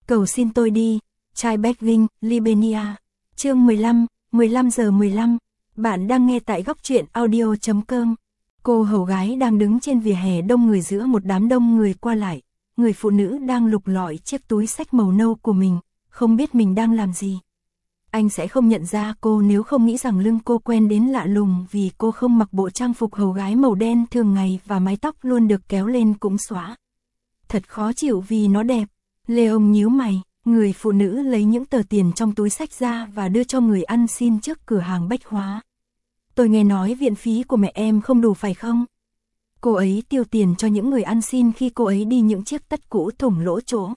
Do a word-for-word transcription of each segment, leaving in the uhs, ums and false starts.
Cầu xin tôi đi, trai Begging, Libenia. Chương mười lăm, mười lăm giờ mười lăm. Bạn đang nghe tại góc truyện audio chấm com. Cô hầu gái đang đứng trên vỉa hè đông người giữa một đám đông người qua lại. Người phụ nữ đang lục lọi chiếc túi xách màu nâu của mình, không biết mình đang làm gì. Anh sẽ không nhận ra cô nếu không nghĩ rằng lưng cô quen đến lạ lùng vì cô không mặc bộ trang phục hầu gái màu đen thường ngày và mái tóc luôn được kéo lên cũng xõa. Thật khó chịu vì nó đẹp. Leon nhíu mày, người phụ nữ lấy những tờ tiền trong túi xách ra và đưa cho người ăn xin trước cửa hàng bách hóa. Tôi nghe nói viện phí của mẹ em không đủ phải không? Cô ấy tiêu tiền cho những người ăn xin khi cô ấy đi những chiếc tất cũ thủng lỗ chỗ.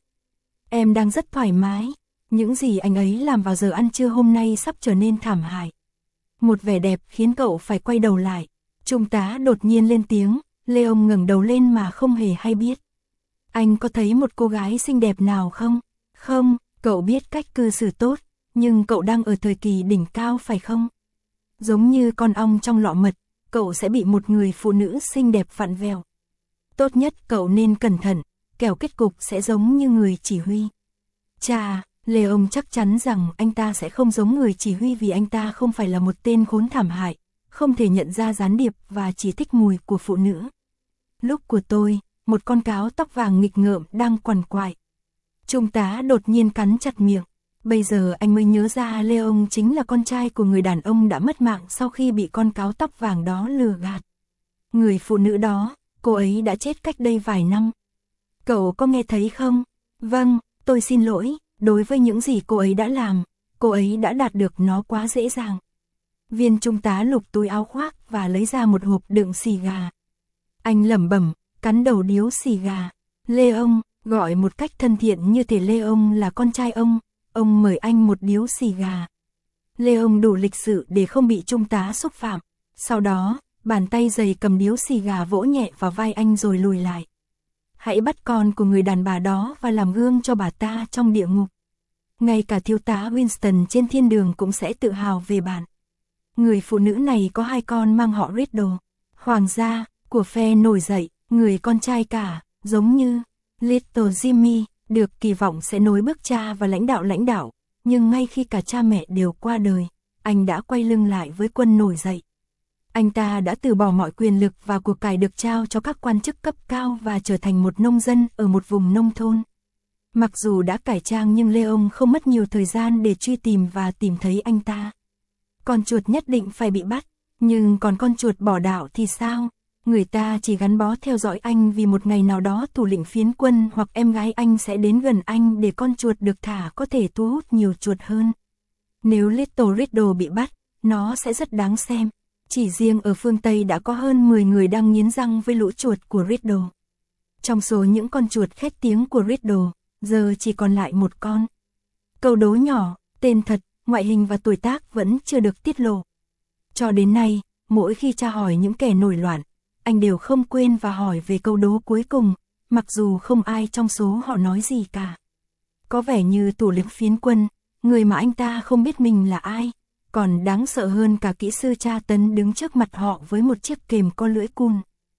Em đang rất thoải mái, những gì anh ấy làm vào giờ ăn trưa hôm nay sắp trở nên thảm hại. Một vẻ đẹp khiến cậu phải quay đầu lại. Trung tá đột nhiên lên tiếng, Leon ngẩng đầu lên mà không hề hay biết. Anh có thấy một cô gái xinh đẹp nào không? Không, cậu biết cách cư xử tốt, nhưng cậu đang ở thời kỳ đỉnh cao phải không? Giống như con ong trong lọ mật, cậu sẽ bị một người phụ nữ xinh đẹp vặn vẹo. Tốt nhất cậu nên cẩn thận, kẻo kết cục sẽ giống như người chỉ huy. Chà, Leon chắc chắn rằng anh ta sẽ không giống người chỉ huy vì anh ta không phải là một tên khốn thảm hại, không thể nhận ra gián điệp và chỉ thích mùi của phụ nữ. Lúc của tôi, một con cáo tóc vàng nghịch ngợm đang quằn quại. Trung tá đột nhiên cắn chặt miệng. Bây giờ anh mới nhớ ra Leon chính là con trai của người đàn ông đã mất mạng sau khi bị con cáo tóc vàng đó lừa gạt. Người phụ nữ đó, cô ấy đã chết cách đây vài năm. Cậu có nghe thấy không? Vâng, tôi xin lỗi, đối với những gì cô ấy đã làm, cô ấy đã đạt được nó quá dễ dàng. Viên trung tá lục túi áo khoác và lấy ra một hộp đựng xì gà. Anh lẩm bẩm, cắn đầu điếu xì gà. Leon, gọi một cách thân thiện như thể Leon là con trai ông, ông mời anh một điếu xì gà. Leon đủ lịch sự để không bị trung tá xúc phạm. Sau đó, bàn tay dày cầm điếu xì gà vỗ nhẹ vào vai anh rồi lùi lại. Hãy bắt con của người đàn bà đó và làm gương cho bà ta trong địa ngục. Ngay cả thiếu tá Winston trên thiên đường cũng sẽ tự hào về bạn. Người phụ nữ này có hai con mang họ Riddle. Hoàng gia, của phe nổi dậy, người con trai cả, giống như Little Jimmy, được kỳ vọng sẽ nối bước cha và lãnh đạo lãnh đạo, nhưng ngay khi cả cha mẹ đều qua đời, anh đã quay lưng lại với quân nổi dậy. Anh ta đã từ bỏ mọi quyền lực và cuộc cải được trao cho các quan chức cấp cao và trở thành một nông dân ở một vùng nông thôn. Mặc dù đã cải trang nhưng Leon không mất nhiều thời gian để truy tìm và tìm thấy anh ta. Con chuột nhất định phải bị bắt, nhưng còn con chuột bỏ đạo thì sao? Người ta chỉ gắn bó theo dõi anh vì một ngày nào đó thủ lĩnh phiến quân hoặc em gái anh sẽ đến gần anh để con chuột được thả có thể thu hút nhiều chuột hơn. Nếu Little Riddle bị bắt, nó sẽ rất đáng xem. Chỉ riêng ở phương Tây đã có hơn mười người đang nghiến răng với lũ chuột của Riddle. Trong số những con chuột khét tiếng của Riddle, giờ chỉ còn lại một con. Câu đố nhỏ, tên thật, ngoại hình và tuổi tác vẫn chưa được tiết lộ. Cho đến nay, mỗi khi tra hỏi những kẻ nổi loạn, anh đều không quên và hỏi về câu đố cuối cùng, mặc dù không ai trong số họ nói gì cả. Có vẻ như thủ lĩnh phiến quân, người mà anh ta không biết mình là ai, còn đáng sợ hơn cả kỹ sư tra tấn đứng trước mặt họ với một chiếc kềm có lưỡi cun.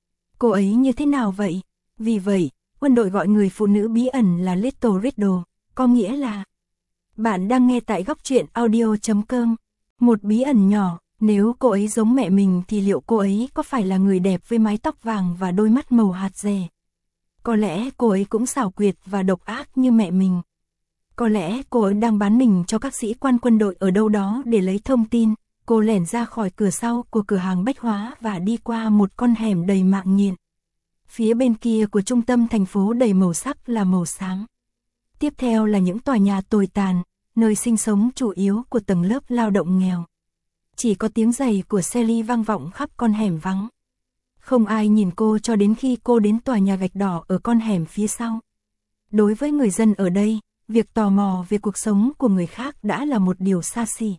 Cô ấy như thế nào vậy? Vì vậy, quân đội gọi người phụ nữ bí ẩn là Little Riddle, có nghĩa là... Bạn đang nghe tại góc truyện audio chấm com. Một bí ẩn nhỏ. Nếu cô ấy giống mẹ mình thì liệu cô ấy có phải là người đẹp với mái tóc vàng và đôi mắt màu hạt dẻ? Có lẽ cô ấy cũng xảo quyệt và độc ác như mẹ mình. Có lẽ cô ấy đang bán mình cho các sĩ quan quân đội ở đâu đó để lấy thông tin. Cô lẻn ra khỏi cửa sau của cửa hàng bách hóa và đi qua một con hẻm đầy mạng nhện. Phía bên kia của trung tâm thành phố đầy màu sắc là màu xám. Tiếp theo là những tòa nhà tồi tàn, nơi sinh sống chủ yếu của tầng lớp lao động nghèo. Chỉ có tiếng giày của Sally vang vọng khắp con hẻm vắng. Không ai nhìn cô cho đến khi cô đến tòa nhà gạch đỏ ở con hẻm phía sau. Đối với người dân ở đây, việc tò mò về cuộc sống của người khác đã là một điều xa xỉ.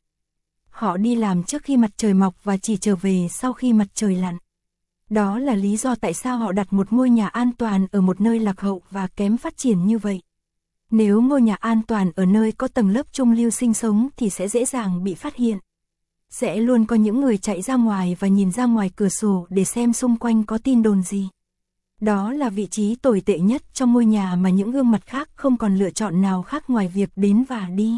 Họ đi làm trước khi mặt trời mọc và chỉ trở về sau khi mặt trời lặn. Đó là lý do tại sao họ đặt một ngôi nhà an toàn ở một nơi lạc hậu và kém phát triển như vậy. Nếu ngôi nhà an toàn ở nơi có tầng lớp trung lưu sinh sống thì sẽ dễ dàng bị phát hiện. Sẽ luôn có những người chạy ra ngoài và nhìn ra ngoài cửa sổ để xem xung quanh có tin đồn gì. Đó là vị trí tồi tệ nhất trong ngôi nhà mà những gương mặt khác không còn lựa chọn nào khác ngoài việc đến và đi.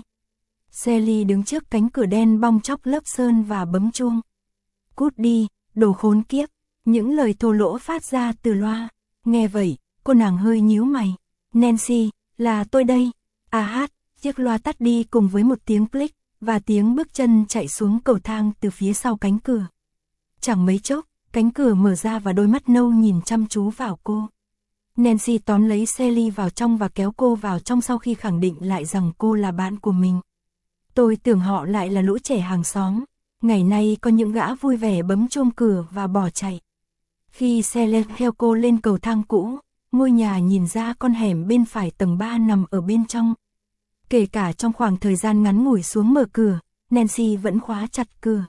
Sally đứng trước cánh cửa đen bong chóc lớp sơn và bấm chuông. Cút đi, đồ khốn kiếp, những lời thô lỗ phát ra từ loa. Nghe vậy, cô nàng hơi nhíu mày. Nancy, là tôi đây. À hát, chiếc loa tắt đi cùng với một tiếng click, và tiếng bước chân chạy xuống cầu thang từ phía sau cánh cửa. Chẳng mấy chốc, cánh cửa mở ra và đôi mắt nâu nhìn chăm chú vào cô. Nancy tóm lấy Sally vào trong và kéo cô vào trong sau khi khẳng định lại rằng cô là bạn của mình. Tôi tưởng họ lại là lũ trẻ hàng xóm. Ngày nay có những gã vui vẻ bấm chuông cửa và bỏ chạy. Khi Sally theo cô lên cầu thang cũ, ngôi nhà nhìn ra con hẻm bên phải tầng ba nằm ở bên trong. Kể cả trong khoảng thời gian ngắn ngủi xuống mở cửa, Nancy vẫn khóa chặt cửa.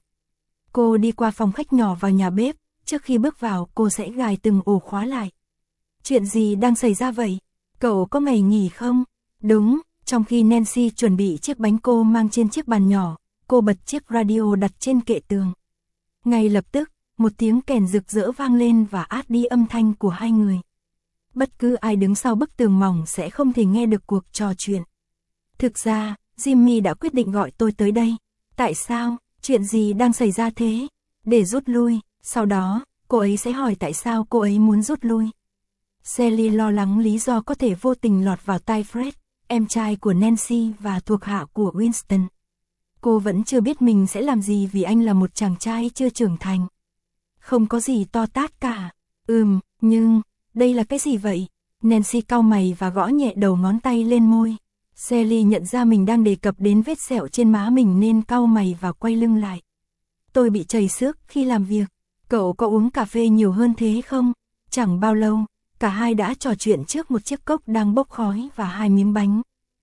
Cô đi qua phòng khách nhỏ vào nhà bếp, trước khi bước vào cô sẽ gài từng ổ khóa lại. Chuyện gì đang xảy ra vậy? Cậu có ngày nghỉ không? Đúng, trong khi Nancy chuẩn bị chiếc bánh cô mang trên chiếc bàn nhỏ, cô bật chiếc radio đặt trên kệ tường. Ngay lập tức, một tiếng kèn rực rỡ vang lên và át đi âm thanh của hai người. Bất cứ ai đứng sau bức tường mỏng sẽ không thể nghe được cuộc trò chuyện. Thực ra, Jimmy đã quyết định gọi tôi tới đây. Tại sao? Chuyện gì đang xảy ra thế? Để rút lui, sau đó, cô ấy sẽ hỏi tại sao cô ấy muốn rút lui. Sally lo lắng lý do có thể vô tình lọt vào tai Fred, em trai của Nancy và thuộc hạ của Winston. Cô vẫn chưa biết mình sẽ làm gì vì anh là một chàng trai chưa trưởng thành. Không có gì to tát cả. Ừm, nhưng, đây là cái gì vậy? Nancy cau mày và gõ nhẹ đầu ngón tay lên môi. Sally nhận ra mình đang đề cập đến vết sẹo trên má mình nên cau mày và quay lưng lại. Tôi bị trầy xước khi làm việc. Cậu có uống cà phê nhiều hơn thế không? Chẳng bao lâu, cả hai đã trò chuyện trước một chiếc cốc đang bốc khói và hai miếng bánh.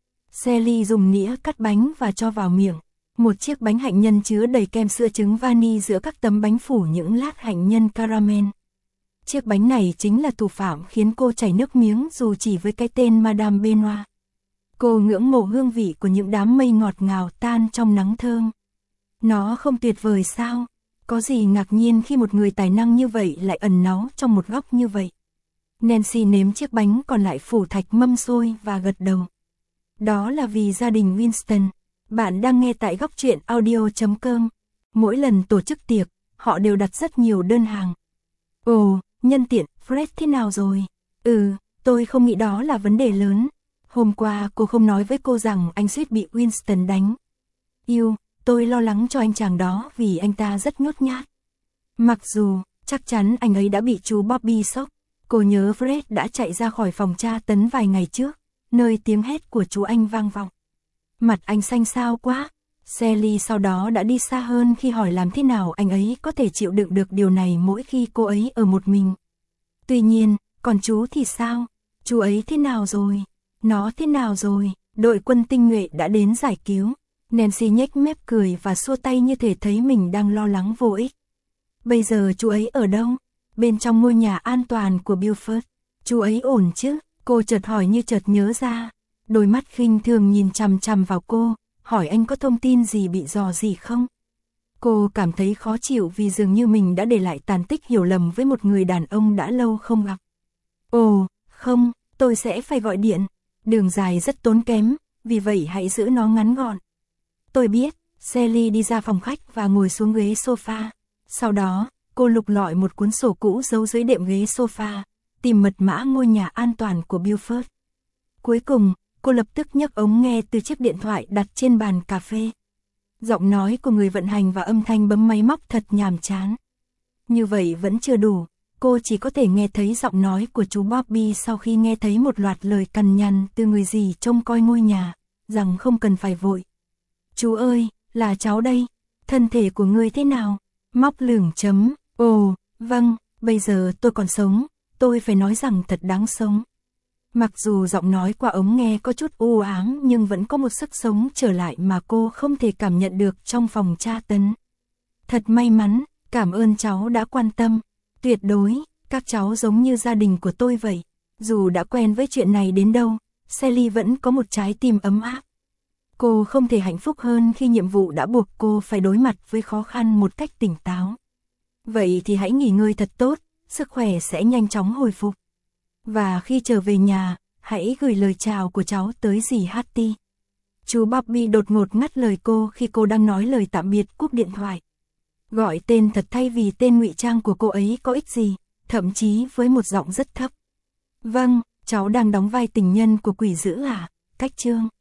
Sally dùng nĩa cắt bánh và cho vào miệng. Một chiếc bánh hạnh nhân chứa đầy kem sữa trứng vani giữa các tấm bánh phủ những lát hạnh nhân caramel. Chiếc bánh này chính là thủ phạm khiến cô chảy nước miếng dù chỉ với cái tên Madame Benoit. Cô ngưỡng mộ hương vị của những đám mây ngọt ngào tan trong nắng thơm. Nó không tuyệt vời sao? Có gì ngạc nhiên khi một người tài năng như vậy lại ẩn náu trong một góc như vậy. Nancy nếm chiếc bánh còn lại phủ thạch mâm xôi và gật đầu. Đó là vì gia đình Winston. Bạn đang nghe tại góc truyện audio chấm com. Mỗi lần tổ chức tiệc, họ đều đặt rất nhiều đơn hàng. Ồ, nhân tiện, Fred thế nào rồi? Ừ, tôi không nghĩ đó là vấn đề lớn. Hôm qua cô không nói với cô rằng anh suýt bị Winston đánh. Yêu, tôi lo lắng cho anh chàng đó vì anh ta rất nhút nhát. Mặc dù, chắc chắn anh ấy đã bị chú Bobby sốc. Cô nhớ Fred đã chạy ra khỏi phòng tra tấn vài ngày trước, nơi tiếng hét của chú anh vang vọng. Mặt anh xanh xao quá. Sally sau đó đã đi xa hơn khi hỏi làm thế nào anh ấy có thể chịu đựng được điều này mỗi khi cô ấy ở một mình. Tuy nhiên, còn chú thì sao? Chú ấy thế nào rồi? Nó thế nào rồi? Đội quân tinh nhuệ đã đến giải cứu. Nancy nhếch mép cười và xua tay như thể thấy mình đang lo lắng vô ích. Bây giờ chú ấy ở đâu? Bên trong ngôi nhà an toàn của Beaufort. Chú ấy ổn chứ? Cô chợt hỏi như chợt nhớ ra. Đôi mắt khinh thường nhìn chằm chằm vào cô, hỏi anh có thông tin gì bị dò gì không? Cô cảm thấy khó chịu vì dường như mình đã để lại tàn tích hiểu lầm với một người đàn ông đã lâu không gặp. Ồ, không, tôi sẽ phải gọi điện. Đường dài rất tốn kém, vì vậy hãy giữ nó ngắn gọn. Tôi biết. Sally đi ra phòng khách và ngồi xuống ghế sofa. Sau đó, cô lục lọi một cuốn sổ cũ giấu dưới đệm ghế sofa, tìm mật mã ngôi nhà an toàn của Beaufort. Cuối cùng, cô lập tức nhấc ống nghe từ chiếc điện thoại đặt trên bàn cà phê. Giọng nói của người vận hành và âm thanh bấm máy móc thật nhàm chán. Như vậy vẫn chưa đủ, cô chỉ có thể nghe thấy giọng nói của chú Bobby sau khi nghe thấy một loạt lời cằn nhằn từ người dì trông coi ngôi nhà, rằng không cần phải vội. Chú ơi, là cháu đây, thân thể của ngươi thế nào? Móc lửng chấm, ồ, vâng, bây giờ tôi còn sống, tôi phải nói rằng thật đáng sống. Mặc dù giọng nói qua ống nghe có chút u ám nhưng vẫn có một sức sống trở lại mà cô không thể cảm nhận được trong phòng tra tấn. Thật may mắn, cảm ơn cháu đã quan tâm. Tuyệt đối, các cháu giống như gia đình của tôi vậy. Dù đã quen với chuyện này đến đâu, Sally vẫn có một trái tim ấm áp. Cô không thể hạnh phúc hơn khi nhiệm vụ đã buộc cô phải đối mặt với khó khăn một cách tỉnh táo. Vậy thì hãy nghỉ ngơi thật tốt, sức khỏe sẽ nhanh chóng hồi phục. Và khi trở về nhà, hãy gửi lời chào của cháu tới dì Hattie. Chú Bobby đột ngột ngắt lời cô khi cô đang nói lời tạm biệt, cúp điện thoại. Gọi tên thật thay vì tên ngụy trang của cô ấy có ích gì, thậm chí với một giọng rất thấp. Vâng, cháu đang đóng vai tình nhân của quỷ dữ à? Cách chương.